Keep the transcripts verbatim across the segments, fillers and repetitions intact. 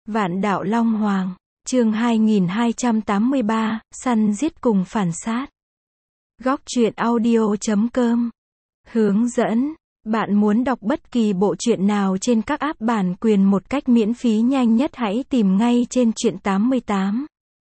Vạn đạo Long Hoàng, chương hai nghìn hai trăm tám mươi ba, săn giết cùng phản sát. Góc truyện audio chấm com. Hướng dẫn. Bạn muốn đọc bất kỳ bộ truyện nào trên các app bản quyền một cách miễn phí nhanh nhất, hãy tìm ngay trên truyện tám mươi tám.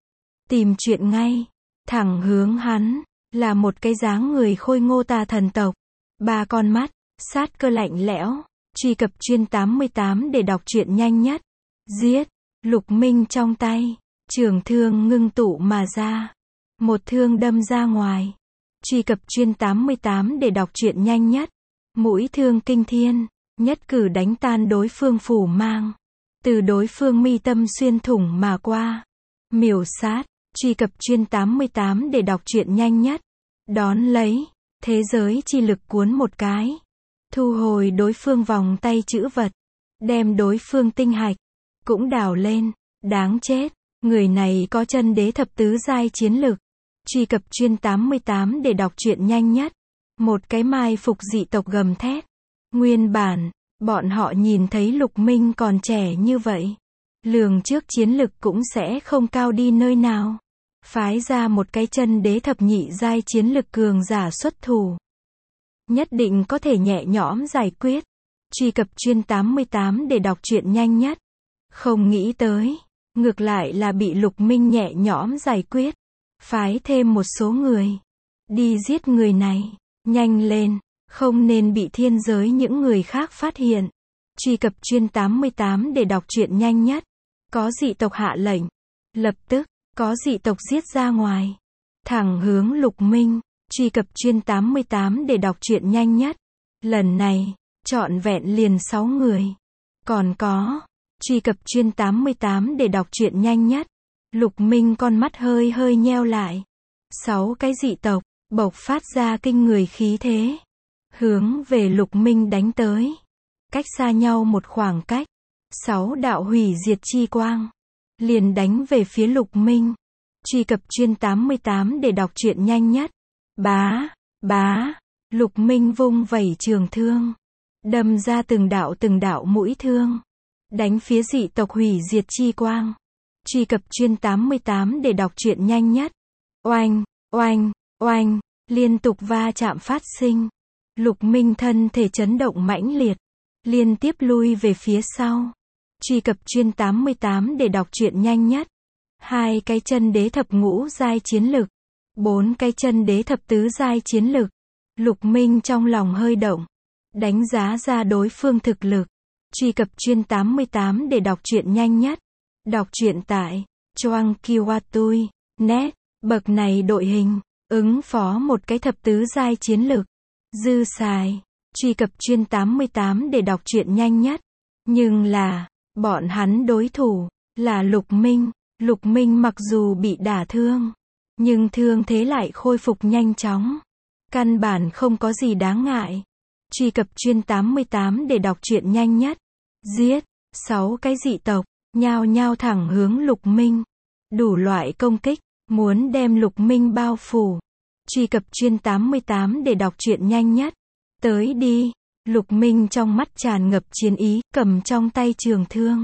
Tìm truyện ngay. Thẳng Hướng hắn là một cái dáng người khôi ngô tà thần tộc, ba con mắt, sát cơ lạnh lẽo. Truy cập truyện tám mươi tám để đọc truyện nhanh nhất. Giết. Lục Minh trong tay, trường thương ngưng tụ mà ra. Một thương đâm ra ngoài. Truy cập truyện tám mươi tám để đọc truyện nhanh nhất. Mũi thương kinh thiên, nhất cử đánh tan đối phương phủ mang. Từ đối phương mi tâm xuyên thủng mà qua. Miểu sát. Truy cập truyện tám mươi tám để đọc truyện nhanh nhất. Đón lấy, thế giới chi lực cuốn một cái. Thu hồi đối phương vòng tay chữ vật. Đem đối phương tinh hạch cũng đào lên. Đáng chết, người này có chân đế thập tứ giai chiến lực. Truy cập truyện tám mươi tám để đọc truyện nhanh nhất. Một cái mai phục dị tộc gầm thét. Nguyên bản, bọn họ nhìn thấy Lục Minh còn trẻ như vậy, lường trước chiến lực cũng sẽ không cao đi nơi nào. Phái ra một cái chân đế thập nhị giai chiến lực cường giả xuất thủ, nhất định có thể nhẹ nhõm giải quyết. Truy cập truyện tám mươi tám để đọc truyện nhanh nhất. Không nghĩ tới, ngược lại là bị Lục Minh nhẹ nhõm giải quyết. Phái thêm một số người đi giết người này. Nhanh lên, không nên bị thiên giới những người khác phát hiện. Truy cập truyện tám mươi tám để đọc truyện nhanh nhất. Có dị tộc hạ lệnh, lập tức có dị tộc giết ra ngoài. Thẳng hướng Lục Minh. Truy cập truyện tám mươi tám để đọc truyện nhanh nhất. Lần này, trọn vẹn liền sáu người. Còn có, truy cập truyện tám mươi tám để đọc truyện nhanh nhất. Lục Minh con mắt hơi hơi nheo lại. Sáu cái dị tộc bộc phát ra kinh người khí thế, hướng về Lục Minh đánh tới. Cách xa nhau một khoảng cách, sáu đạo hủy diệt chi quang liền đánh về phía Lục Minh. Truy cập truyện tám mươi tám để đọc truyện nhanh nhất. Bá, bá, Lục Minh vung vẩy trường thương, đâm ra từng đạo từng đạo mũi thương, đánh phía dị tộc hủy diệt chi quang. Truy cập truyện tám mươi tám để đọc truyện nhanh nhất. Oanh, oanh, oanh, liên tục va chạm phát sinh. Lục Minh thân thể chấn động mãnh liệt, liên tiếp lui về phía sau. Truy cập truyện tám mươi tám để đọc truyện nhanh nhất. Hai cái chân đế thập ngũ giai chiến lực, bốn cái chân đế thập tứ giai chiến lực. Lục Minh trong lòng hơi động, đánh giá ra đối phương thực lực. Truy cập truyện tám mươi tám để đọc truyện nhanh nhất. Đọc truyện tại Choang Kiwatui net. Bậc này đội hình, ứng phó một cái thập tứ giai chiến lực, dư xài. Truy cập truyện tám mươi tám để đọc truyện nhanh nhất. Nhưng là, bọn hắn đối thủ là Lục Minh. Lục Minh mặc dù bị đả thương, nhưng thương thế lại khôi phục nhanh chóng. Căn bản không có gì đáng ngại. Truy cập truyện tám mươi tám để đọc truyện nhanh nhất. Giết. Sáu cái dị tộc nhao nhao thẳng hướng Lục Minh. Đủ loại công kích, muốn đem Lục Minh bao phủ. Truy cập truyện tám mươi tám để đọc truyện nhanh nhất. Tới đi. Lục Minh trong mắt tràn ngập chiến ý, cầm trong tay trường thương.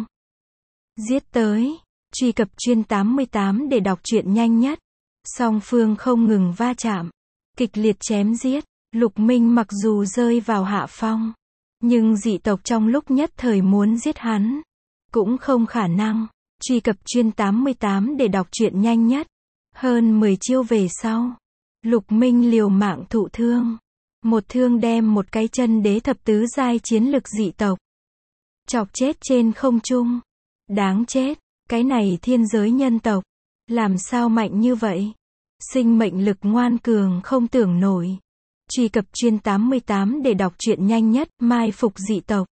Giết tới. Truy cập truyện tám mươi tám để đọc truyện nhanh nhất. Song phương không ngừng va chạm, kịch liệt chém giết. Lục Minh mặc dù rơi vào hạ phong, nhưng dị tộc trong lúc nhất thời muốn giết hắn cũng không khả năng. Truy cập truyện tám mươi tám để đọc truyện nhanh nhất. Hơn mười chiêu về sau, Lục Minh liều mạng thụ thương. Một thương đem một cái chân đế thập tứ giai chiến lực dị tộc chọc chết trên không trung. Đáng chết, cái này thiên giới nhân tộc làm sao mạnh như vậy? Sinh mệnh lực ngoan cường không tưởng nổi. Truy cập truyện tám mươi tám để đọc truyện nhanh nhất. Mai phục dị tộc.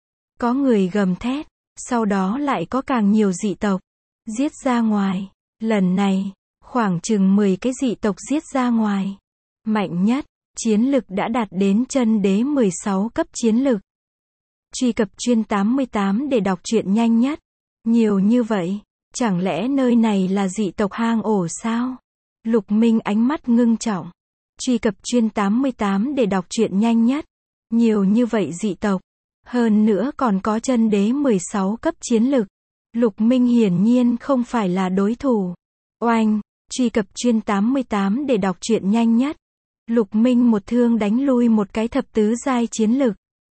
Có người gầm thét, sau đó lại có càng nhiều dị tộc giết ra ngoài. Lần này, khoảng chừng mười cái dị tộc giết ra ngoài. Mạnh nhất, chiến lực đã đạt đến chân đế mười sáu cấp chiến lực. Truy cập truyện tám mươi tám để đọc truyện nhanh nhất. Nhiều như vậy, chẳng lẽ nơi này là dị tộc hang ổ sao? Lục Minh ánh mắt ngưng trọng. Truy cập truyện tám mươi tám để đọc truyện nhanh nhất. Nhiều như vậy dị tộc, hơn nữa còn có chân đế mười sáu cấp chiến lực. Lục Minh hiển nhiên không phải là đối thủ. Oanh, truy cập chuyên tám mươi tám để đọc truyện nhanh nhất. Lục Minh một thương đánh lui một cái thập tứ giai chiến lực.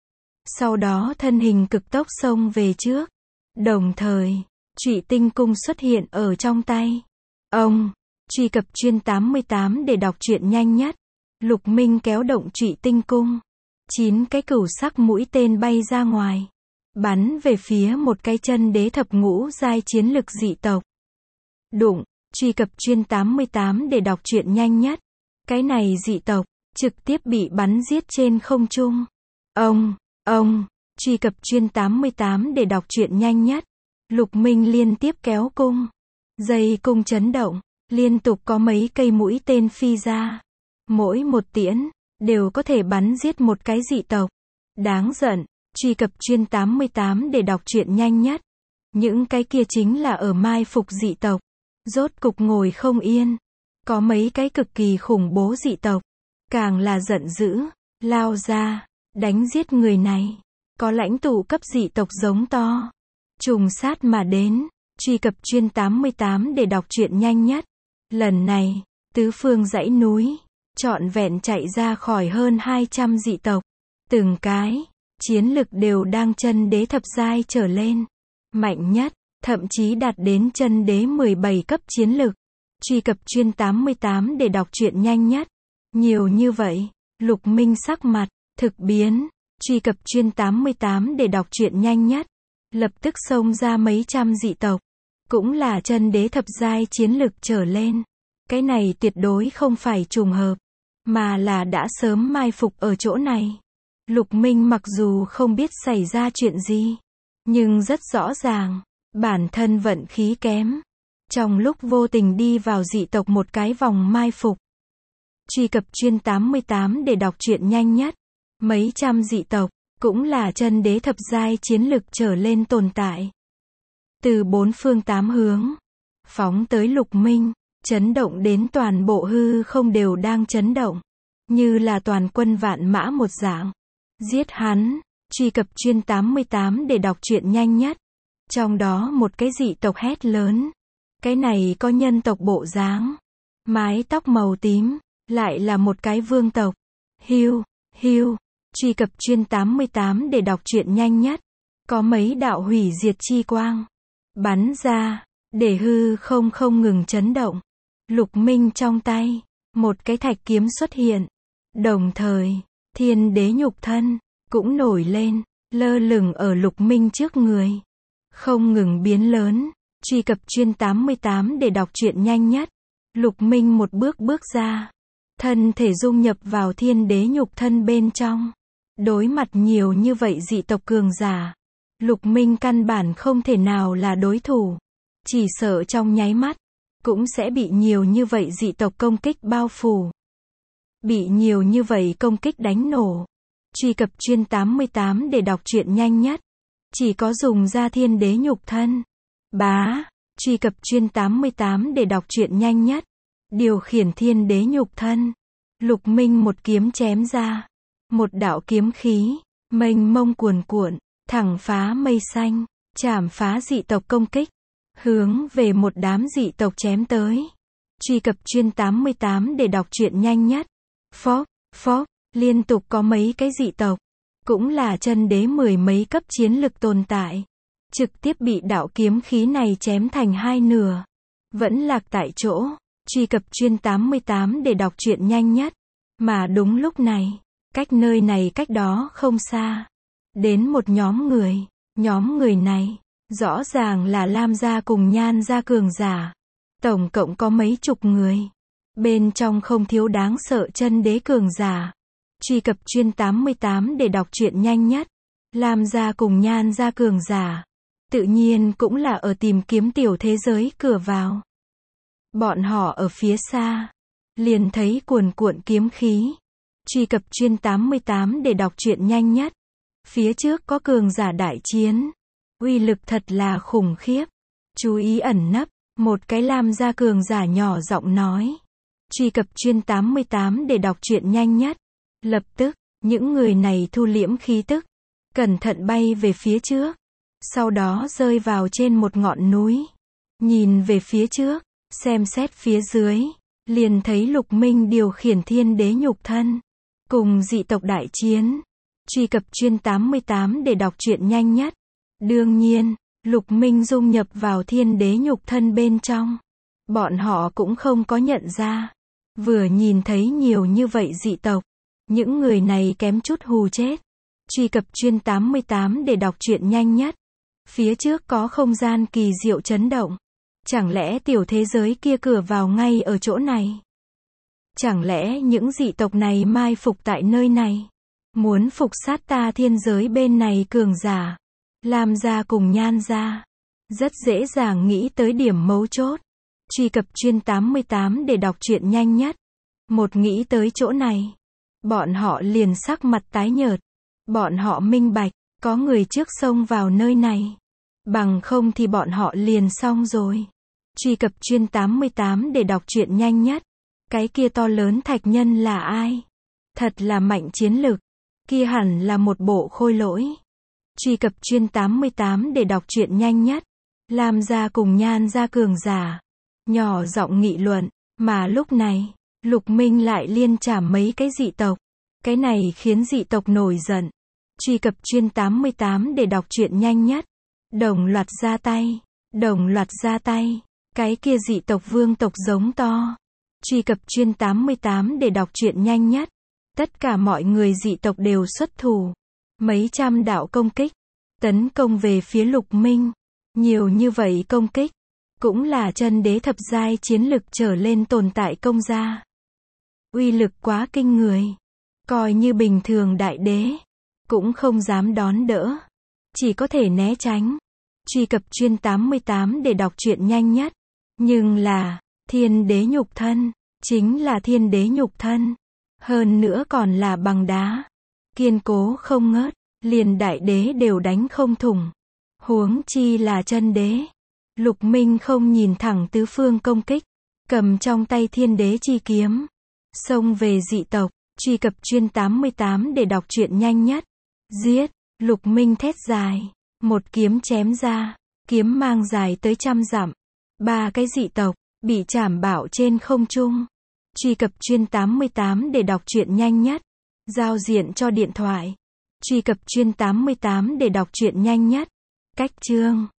Sau đó thân hình cực tốc xông về trước. Đồng thời, Trụy Tinh Cung xuất hiện ở trong tay. Ông, truy cập chuyên tám mươi tám để đọc truyện nhanh nhất. Lục Minh kéo động Trụy Tinh Cung. Chín cái cửu sắc mũi tên bay ra ngoài. Bắn về phía một cái chân đế thập ngũ giai chiến lực dị tộc. Đụng, truy cập chuyên tám mươi tám để đọc truyện nhanh nhất. Cái này dị tộc, trực tiếp bị bắn giết trên không trung. Ông, ông, truy cập chuyên tám mươi tám để đọc truyện nhanh nhất. Lục Minh liên tiếp kéo cung. Dây cung chấn động, liên tục có mấy cây mũi tên phi ra. Mỗi một tiễn, đều có thể bắn giết một cái dị tộc. Đáng giận, truy cập chuyên tám mươi tám để đọc truyện nhanh nhất. Những cái kia chính là ở mai phục dị tộc. Rốt cục ngồi không yên. Có mấy cái cực kỳ khủng bố dị tộc. Càng là giận dữ, lao ra, đánh giết người này. Có lãnh tụ cấp dị tộc giống to. Trùng sát mà đến, truy cập chuyên tám mươi tám để đọc truyện nhanh nhất. Lần này, tứ phương dãy núi, trọn vẹn chạy ra khỏi hơn hai trăm dị tộc. Từng cái, chiến lực đều đang chân đế thập giai trở lên. Mạnh nhất, thậm chí đạt đến chân đế mười bảy cấp chiến lực. Truy cập chuyên tám mươi tám để đọc truyện nhanh nhất. Nhiều như vậy, Lục Minh sắc mặt, thực biến. Truy cập chuyên tám mươi tám để đọc truyện nhanh nhất. Lập tức xông ra mấy trăm dị tộc. Cũng là chân đế thập giai chiến lực trở lên. Cái này tuyệt đối không phải trùng hợp. Mà là đã sớm mai phục ở chỗ này. Lục Minh mặc dù không biết xảy ra chuyện gì. Nhưng rất rõ ràng. Bản thân vận khí kém. Trong lúc vô tình đi vào dị tộc một cái vòng mai phục. Truy cập chuyên tám mươi tám để đọc truyện nhanh nhất. Mấy trăm dị tộc, cũng là chân đế thập giai chiến lực trở lên tồn tại. Từ bốn phương tám hướng, phóng tới Lục Minh, chấn động đến toàn bộ hư không đều đang chấn động. Như là toàn quân vạn mã một dạng. Giết hắn, truy cập chuyên tám mươi tám để đọc truyện nhanh nhất. Trong đó một cái dị tộc hét lớn. Cái này có nhân tộc bộ dáng. Mái tóc màu tím, lại là một cái vương tộc. Hiu, hiu, truy cập chuyên tám mươi tám để đọc truyện nhanh nhất. Có mấy đạo hủy diệt chi quang. Bắn ra, để hư không không ngừng chấn động. Lục Minh trong tay, một cái thạch kiếm xuất hiện. Đồng thời, thiên đế nhục thân, cũng nổi lên, lơ lửng ở Lục Minh trước người. Không ngừng biến lớn. Truy cập chuyên tám mươi tám để đọc truyện nhanh nhất. Lục Minh một bước bước ra. Thân thể dung nhập vào thiên đế nhục thân bên trong. Đối mặt nhiều như vậy dị tộc cường giả. Lục Minh căn bản không thể nào là đối thủ. Chỉ sợ trong nháy mắt, cũng sẽ bị nhiều như vậy dị tộc công kích bao phủ. Bị nhiều như vậy công kích đánh nổ. Truy cập chuyên tám mươi tám để đọc truyện nhanh nhất. Chỉ có dùng ra thiên đế nhục thân. Bá, truy cập chuyên tám mươi tám để đọc truyện nhanh nhất. Điều khiển thiên đế nhục thân. Lục Minh một kiếm chém ra. Một đạo kiếm khí, mênh mông cuồn cuộn, thẳng phá mây xanh, chảm phá dị tộc công kích. Hướng về một đám dị tộc chém tới. Truy cập chuyên tám mươi tám để đọc truyện nhanh nhất. Phốc, phốc, liên tục có mấy cái dị tộc. Cũng là chân đế mười mấy cấp chiến lực tồn tại. Trực tiếp bị đạo kiếm khí này chém thành hai nửa. Vẫn lạc tại chỗ. Truy cập chuyên tám mươi tám để đọc truyện nhanh nhất. Mà đúng lúc này, cách nơi này cách đó không xa. Đến một nhóm người. Nhóm người này, rõ ràng là Lam gia cùng Nhan gia cường giả. Tổng cộng có mấy chục người. Bên trong không thiếu đáng sợ chân đế cường giả. Truy cập chuyên tám mươi tám để đọc truyện nhanh nhất. Lam gia cùng Nhan gia cường giả. Tự nhiên cũng là ở tìm kiếm tiểu thế giới cửa vào. Bọn họ ở phía xa. Liền thấy cuồn cuộn kiếm khí. Truy cập chuyên tám mươi tám để đọc truyện nhanh nhất. Phía trước có cường giả đại chiến. Uy lực thật là khủng khiếp. Chú ý ẩn nấp. Một cái Lam gia cường giả nhỏ giọng nói. Truy cập chuyên tám mươi tám để đọc truyện nhanh nhất. Lập tức, những người này thu liễm khí tức. Cẩn thận bay về phía trước. Sau đó rơi vào trên một ngọn núi. Nhìn về phía trước, xem xét phía dưới, liền thấy Lục Minh điều khiển thiên đế nhục thân, cùng dị tộc đại chiến. Truy cập chuyên tám mươi tám để đọc truyện nhanh nhất. Đương nhiên, Lục Minh dung nhập vào thiên đế nhục thân bên trong. Bọn họ cũng không có nhận ra. Vừa nhìn thấy nhiều như vậy dị tộc, những người này kém chút hù chết. Truy cập chuyên tám mươi tám để đọc truyện nhanh nhất. Phía trước có không gian kỳ diệu chấn động. Chẳng lẽ tiểu thế giới kia cửa vào ngay ở chỗ này? Chẳng lẽ những dị tộc này mai phục tại nơi này? Muốn phục sát ta thiên giới bên này cường giả. Lam gia cùng Nhan gia. Rất dễ dàng nghĩ tới điểm mấu chốt. Truy cập chuyên tám mươi tám để đọc truyện nhanh nhất. Một nghĩ tới chỗ này, bọn họ liền sắc mặt tái nhợt. Bọn họ minh bạch, có người trước xông vào nơi này. Bằng không thì bọn họ liền xong rồi. Truy cập chuyên tám mươi tám để đọc truyện nhanh nhất. Cái kia to lớn thạch nhân là ai? Thật là mạnh chiến lực. Kia hẳn là một bộ khôi lỗi. Truy cập chuyên tám mươi tám để đọc truyện nhanh nhất. Lam gia cùng Nhan gia cường giả. Nhỏ giọng nghị luận. Mà lúc này, Lục Minh lại liên trảm mấy cái dị tộc. Cái này khiến dị tộc nổi giận. Truy cập chuyên tám mươi tám để đọc truyện nhanh nhất. Đồng loạt ra tay. Đồng loạt ra tay. Cái kia dị tộc vương tộc giống to. Truy cập chuyên tám mươi tám để đọc truyện nhanh nhất. Tất cả mọi người dị tộc đều xuất thủ. Mấy trăm đạo công kích. Tấn công về phía Lục Minh. Nhiều như vậy công kích. Cũng là chân đế thập giai chiến lực trở lên tồn tại công ra. Uy lực quá kinh người. Coi như bình thường đại đế. Cũng không dám đón đỡ. Chỉ có thể né tránh. Truy cập chuyên tám mươi tám để đọc truyện nhanh nhất. Nhưng là, thiên đế nhục thân. Chính là thiên đế nhục thân. Hơn nữa còn là bằng đá. Kiên cố không ngớt. Liền đại đế đều đánh không thủng. Huống chi là chân đế. Lục Minh không nhìn thẳng tứ phương công kích. Cầm trong tay thiên đế chi kiếm. Xông về dị tộc. Truy cập chuyên tám mươi tám để đọc truyện nhanh nhất. Giết. Lục Minh thét dài. Một kiếm chém ra. Kiếm mang dài tới trăm dặm. Ba cái dị tộc. Bị chảm bảo trên không trung. Truy cập chuyên tám mươi tám để đọc truyện nhanh nhất. Giao diện cho điện thoại. Truy cập chuyên tám mươi tám để đọc truyện nhanh nhất. Cách chương